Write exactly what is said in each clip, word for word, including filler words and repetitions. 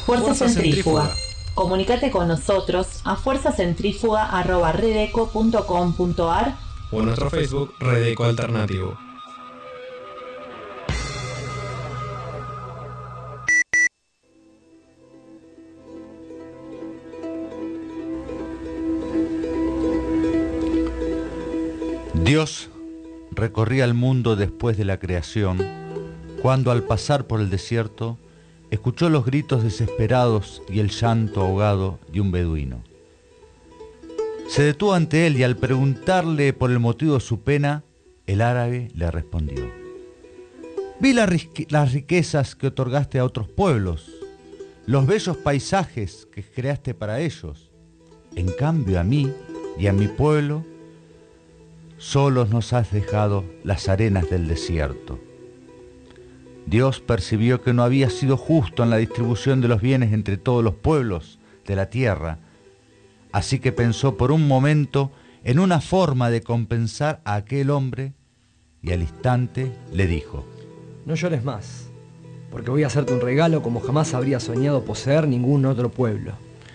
Fuerza Centrífuga. Comunicate con nosotros a fuerzacentrífuga arroba redeco punto com punto ar o en nuestro Facebook Redeco Alternativo. Dios recorría el mundo después de la creación, cuando al pasar por el desierto escuchó los gritos desesperados y el llanto ahogado de un beduino. Se detuvo ante él y al preguntarle por el motivo de su pena, el árabe le respondió: vi la ri- las riquezas que otorgaste a otros pueblos, los bellos paisajes que creaste para ellos. En cambio a mí y a mi pueblo, solos nos has dejado las arenas del desierto. Dios percibió que no había sido justo en la distribución de los bienes entre todos los pueblos de la tierra, así que pensó por un momento en una forma de compensar a aquel hombre y al instante le dijo: no llores más, porque voy a hacerte un regalo como jamás habría soñado poseer ningún otro pueblo.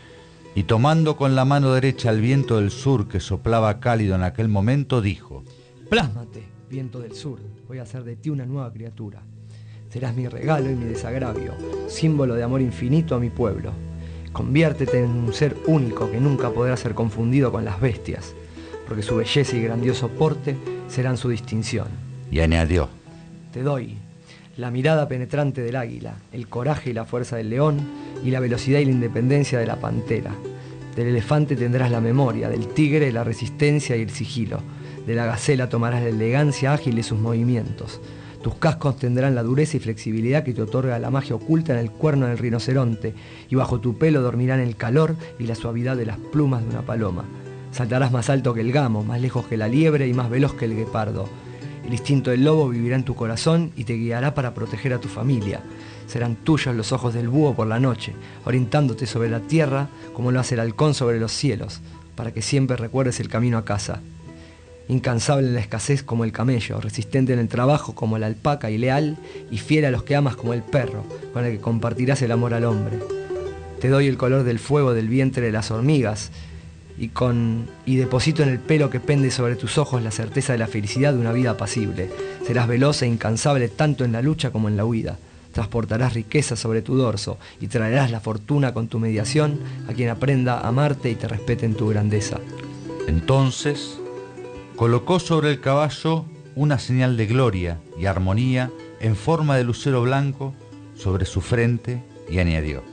Y tomando con la mano derecha el viento del sur que soplaba cálido en aquel momento, dijo: plásmate, viento del sur, voy a hacer de ti una nueva criatura. Serás mi regalo y mi desagravio, símbolo de amor infinito a mi pueblo. Conviértete en un ser único que nunca podrá ser confundido con las bestias, porque su belleza y grandioso porte serán su distinción. Y añadió: te doy la mirada penetrante del águila, el coraje y la fuerza del león, y la velocidad y la independencia de la pantera. Del elefante tendrás la memoria, del tigre la resistencia y el sigilo, de la gacela tomarás la elegancia ágil de sus movimientos. Tus cascos tendrán la dureza y flexibilidad que te otorga la magia oculta en el cuerno del rinoceronte, y bajo tu pelo dormirán el calor y la suavidad de las plumas de una paloma. Saltarás más alto que el gamo, más lejos que la liebre y más veloz que el guepardo. El instinto del lobo vivirá en tu corazón y te guiará para proteger a tu familia. Serán tuyos los ojos del búho por la noche, orientándote sobre la tierra como lo hace el halcón sobre los cielos, para que siempre recuerdes el camino a casa. Incansable en la escasez como el camello, resistente en el trabajo como la alpaca y leal, y fiel a los que amas como el perro, con el que compartirás el amor al hombre. Te doy el color del fuego del vientre de las hormigas, y, con, y deposito en el pelo que pende sobre tus ojos la certeza de la felicidad de una vida apacible. Serás veloz e incansable tanto en la lucha como en la huida. Transportarás riqueza sobre tu dorso y traerás la fortuna con tu mediación a quien aprenda a amarte y te respete en tu grandeza. Entonces colocó sobre el caballo una señal de gloria y armonía en forma de lucero blanco sobre su frente y añadió: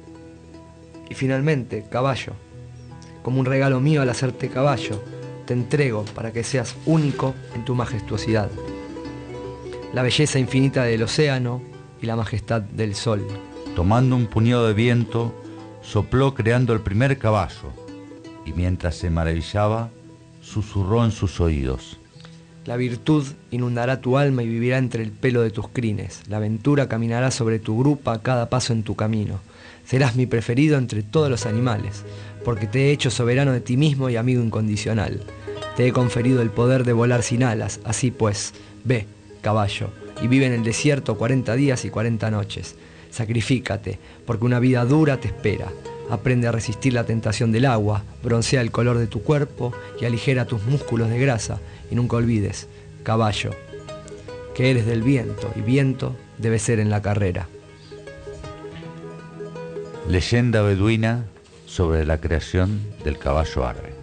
y finalmente, caballo, como un regalo mío al hacerte caballo, te entrego para que seas único en tu majestuosidad, la belleza infinita del océano y la majestad del sol. Tomando un puñado de viento, sopló creando el primer caballo, y mientras se maravillaba, susurró en sus oídos: la virtud inundará tu alma y vivirá entre el pelo de tus crines. La aventura caminará sobre tu grupa a cada paso en tu camino. Serás mi preferido entre todos los animales, porque te he hecho soberano de ti mismo y amigo incondicional. Te he conferido el poder de volar sin alas. Así pues, ve, caballo, y vive en el desierto cuarenta días y cuarenta noches. Sacrifícate, porque una vida dura te espera. Aprende a resistir la tentación del agua, broncea el color de tu cuerpo y aligera tus músculos de grasa. Y nunca olvides, caballo, que eres del viento, y viento debe ser en la carrera. Leyenda beduina sobre la creación del caballo árabe.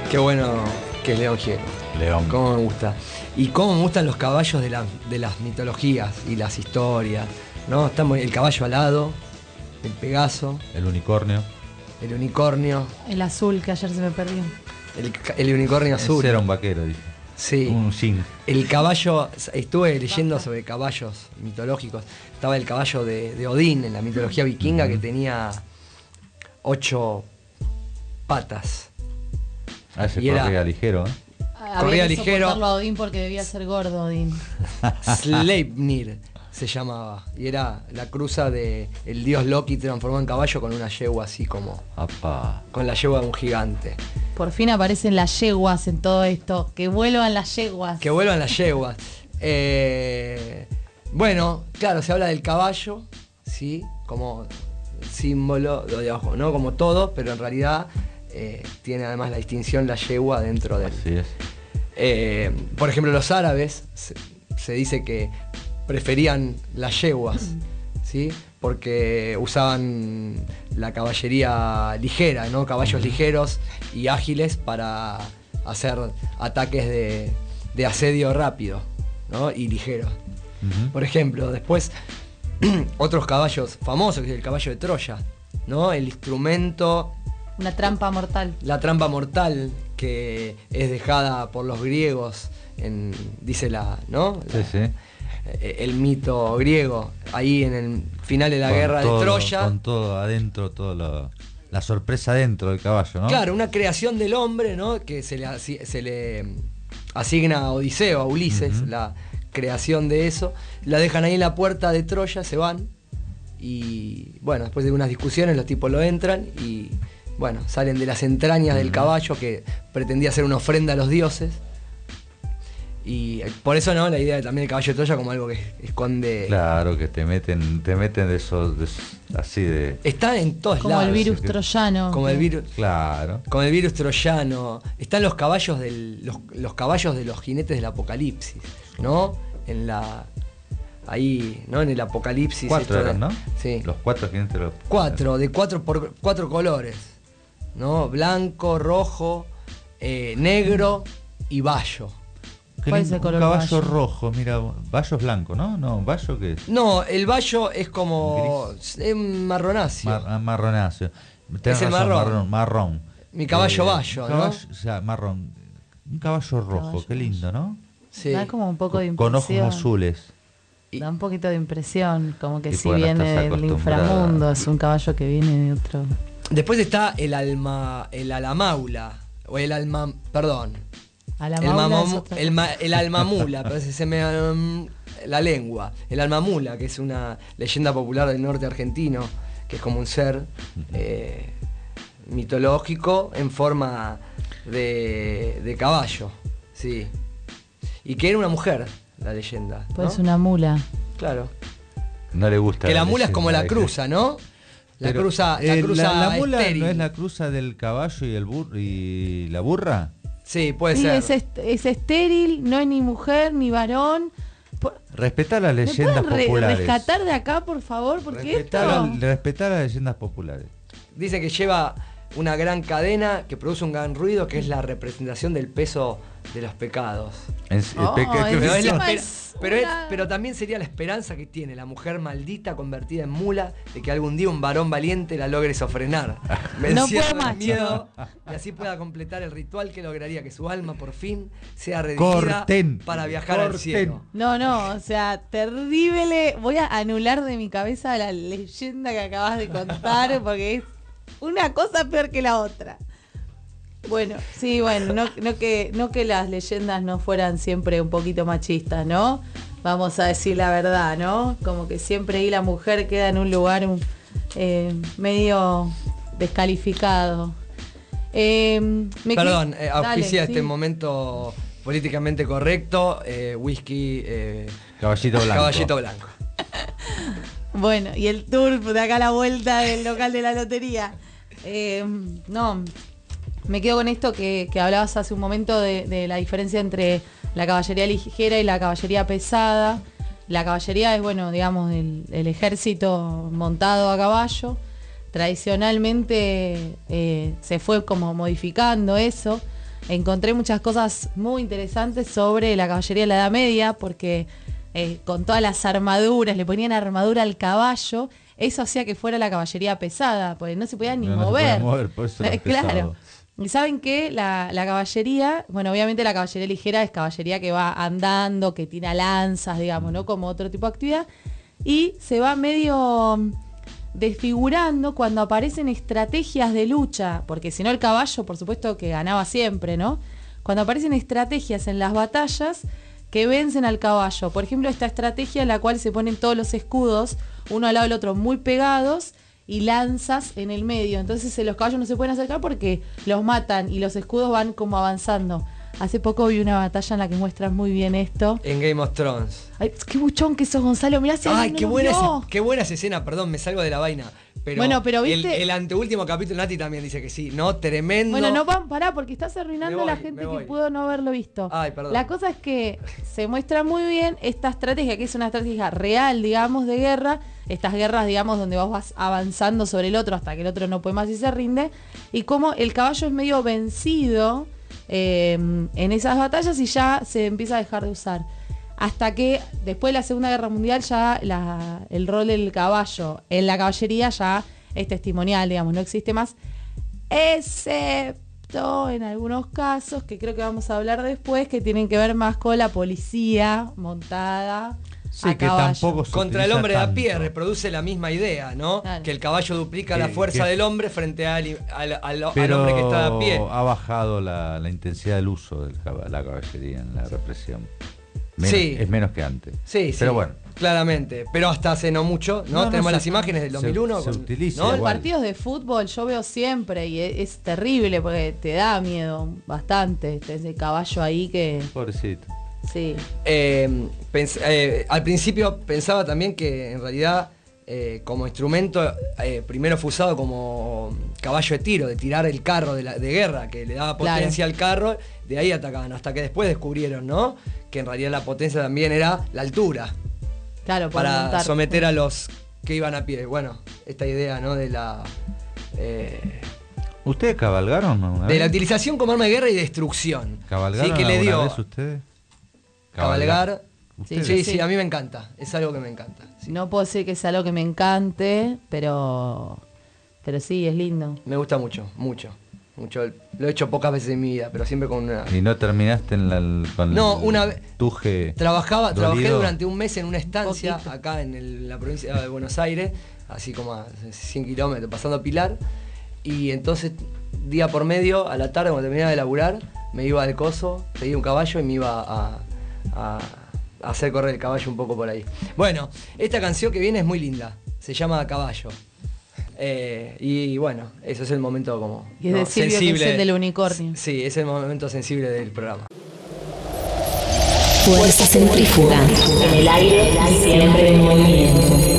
Qué bueno que es León Gieco. León. Cómo me gusta. Y cómo me gustan los caballos de, la, de las mitologías y las historias, ¿no? Estamos el caballo alado, el Pegaso, El unicornio. el unicornio, El azul que ayer se me perdió. el, ca- el unicornio azul. Ese era un vaquero, dice. Sí. Un zinc. El caballo, estuve leyendo sobre caballos mitológicos. Estaba el caballo de, de Odín en la mitología vikinga que tenía ocho patas. Ah, ese Y era- corría ligero, ¿eh? Había Corría que ligero. soportarlo a Odín porque debía ser gordo, Odín. Sleipnir se llamaba. Y era la cruza de el dios Loki transformado en caballo con una yegua así como. Apá. Con la yegua de un gigante. Por fin aparecen las yeguas en todo esto. Que vuelvan las yeguas. Que vuelvan las yeguas. Eh, bueno, claro, se habla del caballo, ¿sí? Como símbolo, de abajo, ¿no? Como todo, pero en realidad eh, tiene además la distinción la yegua dentro del. Así es. Eh, por ejemplo, los árabes se, se dice que preferían las yeguas, ¿sí? Porque usaban la caballería ligera, ¿no? Caballos ligeros y ágiles para hacer ataques de, de asedio rápido, ¿no? Y ligeros. Ujú. Por ejemplo, después otros caballos famosos, que es el caballo de Troya, ¿no? El instrumento, Una trampa mortal. la trampa mortal que es dejada por los griegos, en, dice la, ¿no? Sí, sí. Eh, El mito griego, ahí en el final de la Con guerra todo- de Troya. Con todo adentro, todo lo- la sorpresa dentro del caballo, ¿no? Claro, una creación del hombre, ¿no? Que se le, asi- se le asigna a Odiseo, a Ulises, Ujú. la creación de eso. La dejan ahí en la puerta de Troya, se van. Y bueno, después de unas discusiones los tipos lo entran y bueno, salen de las entrañas del caballo que pretendía ser una ofrenda a los dioses. Y por eso, ¿no? La idea de también el caballo de Troya como algo que esconde... Claro, que te meten, te meten de esos, de esos- así de. Está en todos Como lados. el virus que- troyano. Como el que- virus... Claro. Con el virus troyano. Están los caballos del. Los, los caballos de los jinetes del apocalipsis, ¿no? En la. Ahí, ¿no? En el apocalipsis. Cuatro esto de- eran, ¿no? Sí. Los cuatro jinetes. Los... Cuatro, de cuatro por cuatro colores. ¿No? Blanco, rojo, eh, negro y bayo. Qué ¿Cuál lindo, es el color un caballo bayo? rojo, mira, bayo es blanco, ¿no? No, bayo que es No, el bayo es como. Es marronáceo. Mar- ah, marronáceo. Tenés Es el razón, marrón. marrón. Mi caballo Eh, bayo, un ¿no? caballo- O sea, marrón. Un caballo rojo, Caballo qué lindo, ¿no? Sí. Da como un poco de Con impresión. ojos azules. Da un poquito de impresión. Como que Y si porque no viene estás del acostumbrada. inframundo. Es un caballo que viene de otro. Después está el alma. El alamaula. O el alma. Perdón. A la El, maula es mamamu- otra el, cosa. ma- el almamula, pero se me um, la lengua. El almamula, que es una leyenda popular del norte argentino, que es como un ser eh, mitológico en forma de, de caballo, sí. Y que era una mujer, la leyenda. ¿no? Pues una mula. Claro. No le gusta. Que la mula es como la leyenda, cruza, ¿no? La Pero, cruza, la eh, cruza la, la mula estéril. no es la cruza del caballo y el burro y la burra. Sí, puede Sí, ser. es, est- es estéril, no es ni mujer ni varón. Por- Respetar las ¿Me leyendas pueden re- populares. rescatar de acá, por favor? Porque Respetar, esto... la- respetar las leyendas populares. Dice que lleva una gran cadena que produce un gran ruido, que es la representación del peso de los pecados. En- Oh, pe- que- Pero, es la Encima esper- es pero, es- una- pero también sería la esperanza que tiene la mujer maldita convertida en mula de que algún día un varón valiente la logre sofrenar. No Venciendo puedo más, el miedo y así pueda completar el ritual que lograría que su alma por fin sea redimida Corten. para viajar al Corten. cielo. No, no, o sea, terrible. Voy a anular de mi cabeza la leyenda que acabas de contar porque es una cosa peor que la otra. Bueno, sí, bueno, no, no, que, no que las leyendas no fueran siempre un poquito machistas, ¿no? Vamos a decir la verdad, ¿no? Como que siempre ahí la mujer queda en un lugar un, eh, medio descalificado. Eh, me Perdón, que- eh, Dale, auspicia sí. este momento políticamente correcto, eh, whisky, eh, Caballito blanco. caballito blanco. Bueno, y el tour de acá a la vuelta del local de la lotería. Eh, no, me quedo con esto que, que hablabas hace un momento de, de la diferencia entre la caballería ligera y la caballería pesada. La caballería es, bueno, digamos, el, el ejército montado a caballo. Tradicionalmente eh, se fue como modificando eso. encontré muchas cosas muy interesantes sobre la caballería de la Edad Media, porque eh, con todas las armaduras, le ponían armadura al caballo, eso hacía que fuera la caballería pesada, porque no se podía ni No, no se mover. podía mover, por eso era Claro. pesado. Y saben que la, la caballería, bueno, obviamente la caballería ligera es caballería que va andando, que tira lanzas, digamos, ¿no? Como otro tipo de actividad. Y se va medio desfigurando cuando aparecen estrategias de lucha, porque si no el caballo, por supuesto que ganaba siempre, ¿no? Cuando aparecen estrategias en las batallas que vencen al caballo. Por ejemplo, esta estrategia en la cual se ponen todos los escudos, uno al lado del otro, muy pegados, y lanzas en el medio. Entonces eh, los caballos no se pueden acercar porque los matan y los escudos van como avanzando. Hace poco vi una batalla en la que muestran muy bien esto. En Game of Thrones. Ay, qué buchón que sos, Gonzalo. Mirá si Ay, alguien no qué, lo buena vio. ese- qué buenas escenas, perdón, me salgo de la vaina. Pero Bueno, pero el, viste- el anteúltimo capítulo, Nati también dice que sí, ¿no? Tremendo. Bueno, no van, pará, porque estás arruinando Me a la voy, gente me que voy. pudo no haberlo visto. Ay, perdón. La cosa es que se muestra muy bien esta estrategia, que es una estrategia real, digamos, de guerra. Estas guerras, digamos, donde vos vas avanzando sobre el otro hasta que el otro no puede más y se rinde. Y cómo el caballo es medio vencido eh, en esas batallas y ya se empieza a dejar de usar. Hasta que después de la Segunda Guerra Mundial ya la, el rol del caballo en la caballería ya es testimonial, digamos, no existe más. Excepto en algunos casos, que creo que vamos a hablar después, que tienen que ver más con la policía montada Sí, a que caballo. tampoco se Contra el utiliza hombre de a pie tanto. reproduce la misma idea, ¿no? Claro. Que el caballo duplica Que- la fuerza que- del hombre frente al, al, al- al Pero hombre que está de a pie. ha bajado la, la intensidad del uso de la caballería en la represión. Menos- Sí. Es menos que antes. Sí, sí. Pero bueno. Claramente. Pero hasta hace no mucho, ¿no? No, no, Tenemos se- las imágenes del dos mil uno. se- se con- utiliza ¿no? En igual. partidos de fútbol yo veo siempre y es, es terrible porque te da miedo bastante ese caballo ahí que Pobrecito. sí. Eh, pens- eh, al principio pensaba también que en realidad eh, como instrumento eh, primero fue usado como caballo de tiro, de tirar el carro de, la, de guerra, que le daba potencia al carro, de ahí atacaban, hasta que después descubrieron, ¿no? Que en realidad la potencia también era la altura, Claro, por para montar. someter a los que iban a pie. Bueno, esta idea, ¿no? De la... eh, ¿Ustedes cabalgaron alguna de la vez? utilización como arma de guerra y destrucción. ¿Cabalgaron Sí, que le alguna dio vez ustedes? cabalgar. ¿Ustedes? Sí, sí, Sí. a mí me encanta. Es algo que me encanta. Sí. No puedo decir que sea algo que me encante, pero pero sí, es lindo. Me gusta mucho, mucho. Mucho. Lo he hecho pocas veces en mi vida, pero siempre con una. ¿Y no terminaste en la, con No, el una vez- tuje Trabajaba, trabajé dolido? durante un mes en una estancia Poquito. acá en el- la provincia de Buenos Aires, así como a cien kilómetros, pasando a Pilar. Y entonces, día por medio, a la tarde, cuando terminaba de laburar, me iba al coso, pedía un caballo y me iba a, a- a hacer correr el caballo un poco por ahí. Bueno, esta canción que viene es muy linda, se llama Caballo. Eh, y bueno, eso es el momento como Y es de Silvio, que es el del unicornio. Sí, es el momento sensible del programa. Fuerza centrífuga. En el aire, siempre en movimiento.